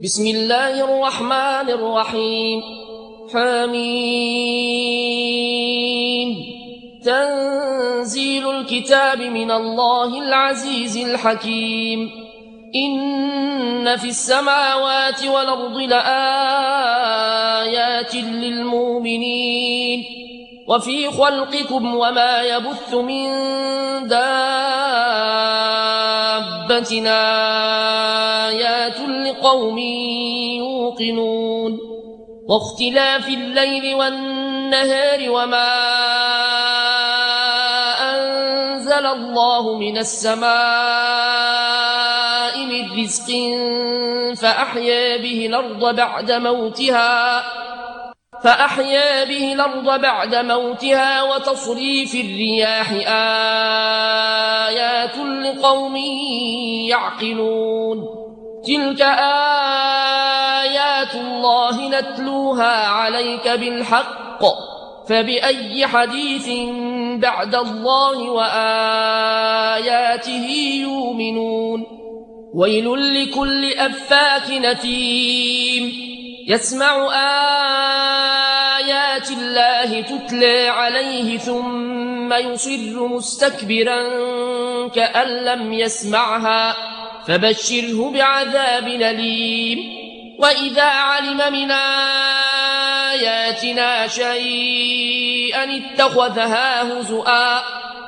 بسم الله الرحمن الرحيم. حميم. تنزيل الكتاب من الله العزيز الحكيم. إن في السماوات والأرض لآيات للمؤمنين وفي خلقكم وما يبث من دابة آيات لقوم يوقنون واختلاف الليل والنهار وما أنزل الله من السماء من رزق فأحيا به الأرض بعد موتها وتصريف الرياح آيات لقوم يعقلون تلك آيات الله نتلوها عليك بالحق فبأي حديث بعد الله وآياته يؤمنون ويل لكل أفاك نثيم يسمع آيات الله تتلى عليه ثم يصر مستكبرا كأن لم يسمعها فبشره بعذاب أليم وإذا علم من آياتنا شيئا اتخذها هزؤا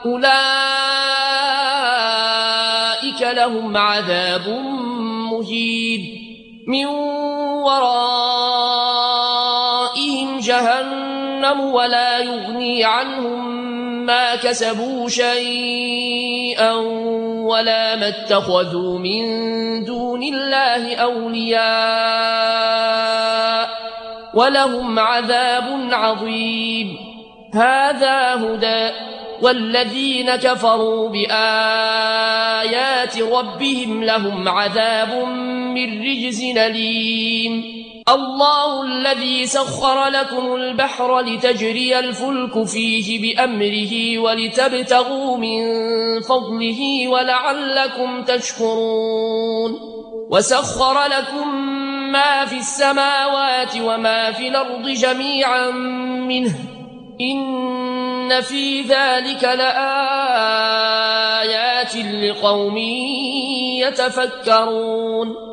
أولئك لهم عذاب مهين من ورائهم جهنم ولا يغني عنهم ما كسبوا شيئا ولا ما اتخذوا من دون الله أولياء ولهم عذاب عظيم هذا هدى والذين كفروا بآيات ربهم لهم عذاب من رجز أليم الله الذي سخر لكم البحر لتجري الفلك فيه بأمره ولتبتغوا من فضله ولعلكم تشكرون وسخر لكم ما في السماوات وما في الأرض جميعا منه إن في ذلك لآيات لقوم يتفكرون